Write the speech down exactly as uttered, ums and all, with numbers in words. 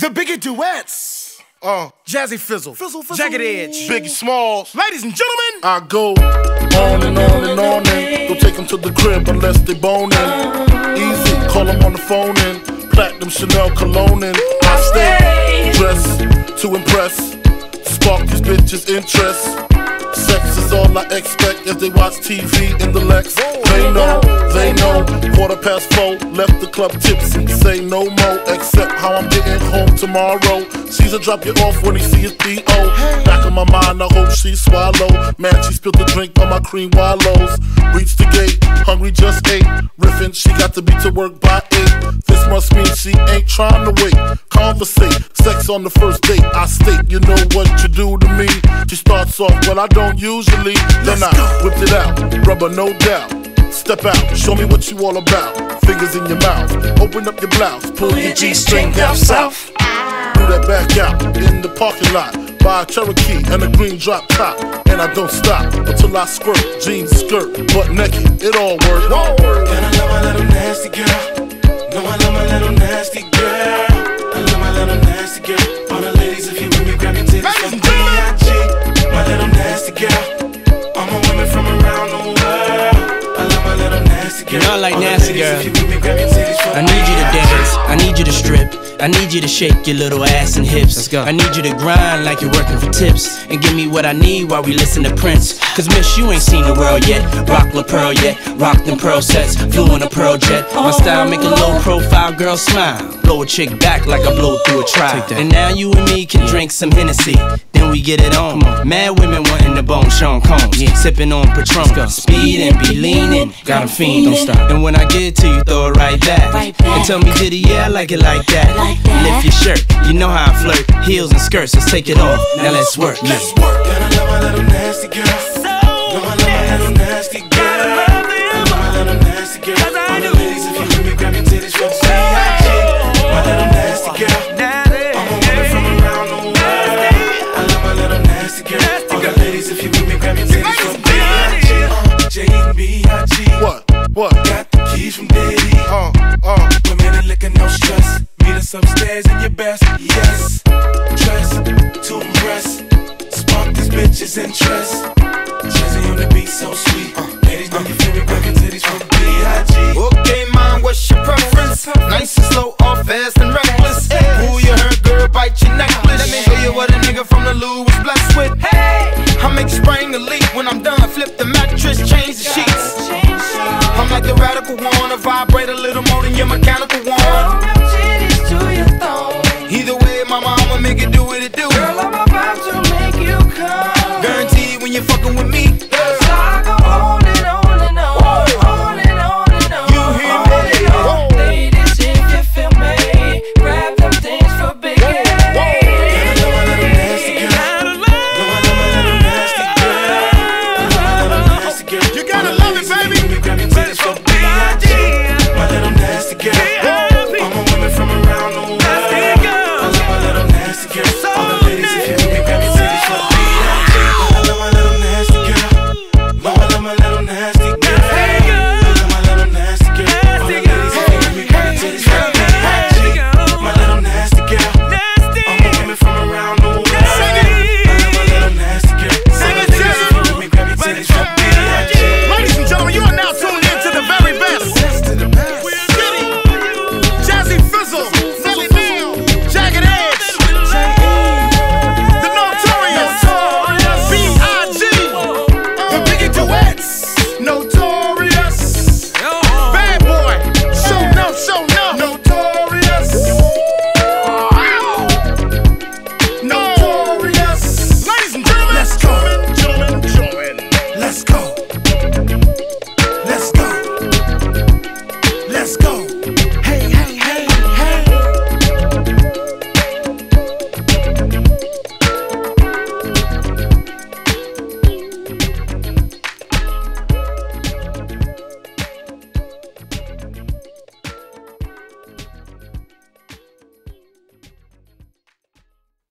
The Biggie Duets. Uh, Jazzy Fizzle, Fizzle, Fizzle. Jagged Edge, Biggie Smalls. Ladies and gentlemen, I go on and on and on and don't take them to the crib unless they boning. Easy, call them on the phone and platinum Chanel cologne and I stay dressed to impress, spark these bitches' interest. Sex is all I expect as they watch T V in the Lex. They know, they know. Quarter past four, left the club tipsy. Say no more, except how I'm getting home tomorrow. Caesar drop you off when he see his P O. Back in my mind, I hope she swallow. Man, she spilled the drink on my cream wallows. Reached the gate, hungry just ate. Riffin', she got to be to work by eight. This must mean she ain't trying to wait. Conversate, sex on the first date. I state, you know what you do to me. She starts off, well I don't usually. Then I whipped it out, rubber no doubt. Step out, show me what you all about. Fingers in your mouth, open up your blouse, pull your G-string down south. Do that back out in the parking lot. Buy a Cherokee and a green drop top. And I don't stop until I squirt. Jeans, skirt, butt naked, it all works. And I love my little nasty girl. No, I love my little nasty girl. I love my little nasty girl. All the ladies, if you with me, grab your titties from B I G. My little nasty girl. All my women from around the world. I love my little nasty girl. You know I like nasty girl. I need you to dance, I need you to strip, I need you to shake your little ass and hips. Let's go. I need you to grind like you're working for tips, and give me what I need while we listen to Prince. Cause miss, you ain't seen the world yet. Rock La Pearl yet, rock them pearl sets. Flew in a pearl jet. My style make a low profile girl smile. Blow a chick back like I blow through a trial. And now you and me can drink some Hennessy, then we get it on. Mad women wanting the bone Sean Combs, yeah. Sipping on Patron. Speed and be leaning, got 'em fiend, don't stop. And when I get it to you, throw it right back. Right back. And tell me, did he, yeah, I like it like that. Like that. Lift your shirt, you know how I flirt. Heels and skirts, let's take it off. Now let's work. Let's work. And I love my little nasty girl. So no, I love my little nasty girl. I love my little nasty girl. All the ladies, if you with me, grab your titties from B I G. My little nasty girl. All my women from around the world. I love my little nasty girl. All the ladies, if you with me, grab your titties from B I G. J and B I G. What? What? Got the keys from Diddy. Uh, uh. Women and liquor, no stress. Meet us upstairs in your best. Yes. Dress to impress. Spark these bitches' interest. Jazzy on the beat, so sweet. Uh, ladies, know you feel me, grab your titties from B I G. Okay, mom, what's your preference? Nice and slow, or fast and reckless? Pull your hair, girl, bite your necklace. Let me show you what a nigga from the Lou was blessed with. Hey, I make spring a leak. When I'm done, flip the mattress, change the sheets. I'm like the radical one, I vibrate a little more than your mechanical one. Either way, mama, I'ma make it do what it do.